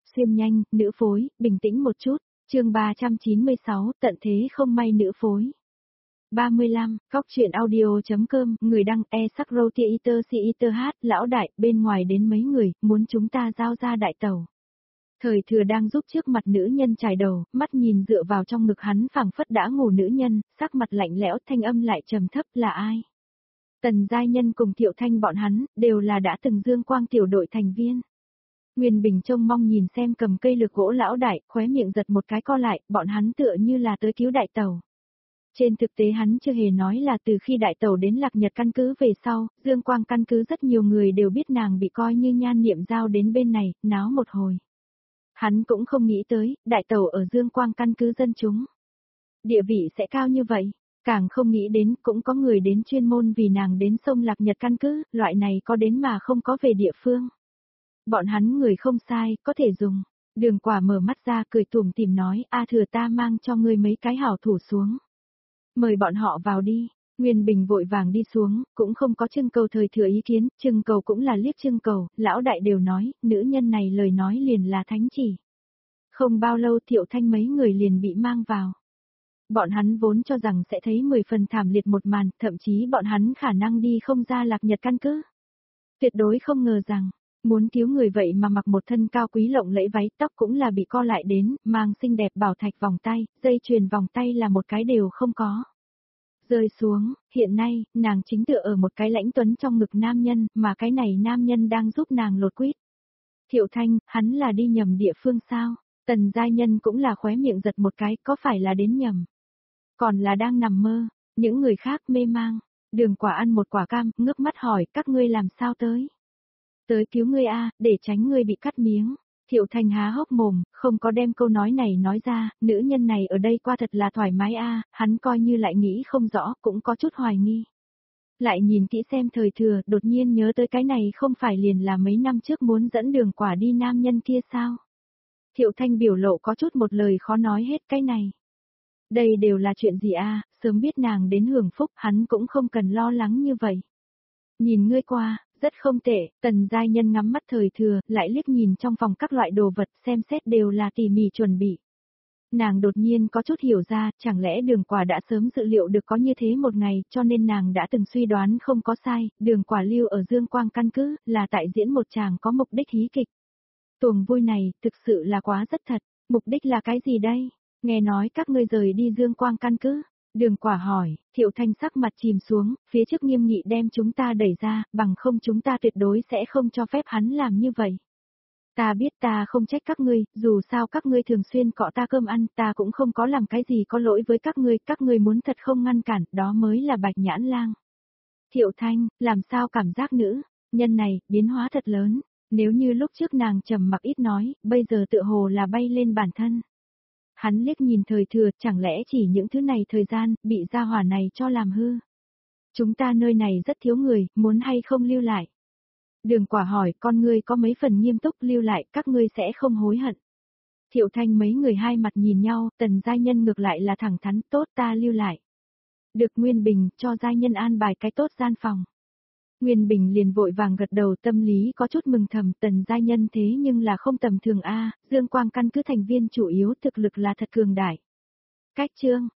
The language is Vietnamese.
xuyên nhanh, nữ phối, bình tĩnh một chút, chương 396, tận thế không may nữ phối. 35, Cóc truyện audio.com, người đăng e-sắc-rô-tia-iter-si-iter hát, lão đại, bên ngoài đến mấy người, muốn chúng ta giao ra đại tàu. Thời thừa đang giúp trước mặt nữ nhân chải đầu, mắt nhìn dựa vào trong ngực hắn phảng phất đã ngủ nữ nhân, sắc mặt lạnh lẽo thanh âm lại trầm thấp là ai? Tần Giai Nhân cùng Thiệu Thanh bọn hắn, đều là đã từng Dương Quang tiểu đội thành viên. Nguyên Bình trông mong nhìn xem cầm cây lược gỗ lão đại, khóe miệng giật một cái co lại, bọn hắn tựa như là tới cứu đại tàu. Trên thực tế hắn chưa hề nói là từ khi đại tàu đến Lạc Nhật căn cứ về sau, Dương Quang căn cứ rất nhiều người đều biết nàng bị coi như nhan niệm giao đến bên này, náo một hồi. Hắn cũng không nghĩ tới, đại tàu ở Dương Quang căn cứ dân chúng. Địa vị sẽ cao như vậy, càng không nghĩ đến cũng có người đến chuyên môn vì nàng đến sông Lạc Nhật căn cứ, loại này có đến mà không có về địa phương. Bọn hắn người không sai, có thể dùng. Đường Quả mở mắt ra cười tủm tỉm nói, A Thừa ta mang cho ngươi mấy cái hảo thủ xuống. Mời bọn họ vào đi. Nguyên Bình vội vàng đi xuống, cũng không có trưng cầu thời thừa ý kiến, trưng cầu cũng là liếc trưng cầu, lão đại đều nói, nữ nhân này lời nói liền là thánh chỉ. Không bao lâu Thiệu Thanh mấy người liền bị mang vào. Bọn hắn vốn cho rằng sẽ thấy 10 phần thảm liệt một màn, thậm chí bọn hắn khả năng đi không ra Lạc Nhật căn cứ. Tuyệt đối không ngờ rằng, muốn cứu người vậy mà mặc một thân cao quý lộng lẫy váy tóc cũng là bị co lại đến, mang xinh đẹp bảo thạch vòng tay, dây chuyền vòng tay là một cái đều không có. Rơi xuống, hiện nay, nàng chính tựa ở một cái lãnh tuấn trong ngực nam nhân, mà cái này nam nhân đang giúp nàng lột quýt. Thiệu Thanh, hắn là đi nhầm địa phương sao? Tần Giai Nhân cũng là khóe miệng giật một cái, có phải là đến nhầm? Còn là đang nằm mơ, những người khác mê mang. Đường Quả ăn một quả cam, ngước mắt hỏi, các ngươi làm sao tới? Tới cứu ngươi a, để tránh ngươi bị cắt miếng. Thiệu Thanh há hốc mồm, không có đem câu nói này nói ra, nữ nhân này ở đây qua thật là thoải mái a, hắn coi như lại nghĩ không rõ, cũng có chút hoài nghi. Lại nhìn kỹ xem thời thừa, đột nhiên nhớ tới cái này không phải liền là mấy năm trước muốn dẫn Đường Quả đi nam nhân kia sao? Thiệu Thanh biểu lộ có chút một lời khó nói hết cái này. Đây đều là chuyện gì a, sớm biết nàng đến hưởng phúc hắn cũng không cần lo lắng như vậy. Nhìn ngươi qua, rất không tệ, Tần Giai Nhân ngắm mắt thời thừa, lại liếc nhìn trong phòng các loại đồ vật xem xét đều là tỉ mỉ chuẩn bị. Nàng đột nhiên có chút hiểu ra, chẳng lẽ Đường Quả đã sớm dự liệu được có như thế một ngày, cho nên nàng đã từng suy đoán không có sai, Đường Quả lưu ở Dương Quang căn cứ, là tại diễn một chàng có mục đích hí kịch. Tuồng vui này, thực sự là quá rất thật, mục đích là cái gì đây? Nghe nói các ngươi rời đi Dương Quang căn cứ. Đường Quả hỏi, Thiệu Thanh sắc mặt chìm xuống, phía trước nghiêm nghị đem chúng ta đẩy ra, bằng không chúng ta tuyệt đối sẽ không cho phép hắn làm như vậy. Ta biết ta không trách các ngươi, dù sao các ngươi thường xuyên cọ ta cơm ăn, ta cũng không có làm cái gì có lỗi với các ngươi muốn thật không ngăn cản, đó mới là Bạch Nhãn Lang. Thiệu Thanh, làm sao cảm giác nữ, nhân này, biến hóa thật lớn, nếu như lúc trước nàng trầm mặc ít nói, bây giờ tựa hồ là bay lên bản thân. Hắn liếc nhìn thời thừa, chẳng lẽ chỉ những thứ này thời gian, bị gia hỏa này cho làm hư. Chúng ta nơi này rất thiếu người, muốn hay không lưu lại. Đường Quả hỏi, con ngươi có mấy phần nghiêm túc lưu lại, các ngươi sẽ không hối hận. Thiệu Thanh mấy người hai mặt nhìn nhau, Tần Giai Nhân ngược lại là thẳng thắn, tốt ta lưu lại. Được Nguyên Bình, cho Giai Nhân an bài cái tốt gian phòng. Nguyên Bình liền vội vàng gật đầu, tâm lý có chút mừng thầm, Tần Giai Nhân thế nhưng là không tầm thường a, Dương Quang căn cứ thành viên chủ yếu thực lực là thật cường đại. Cách chương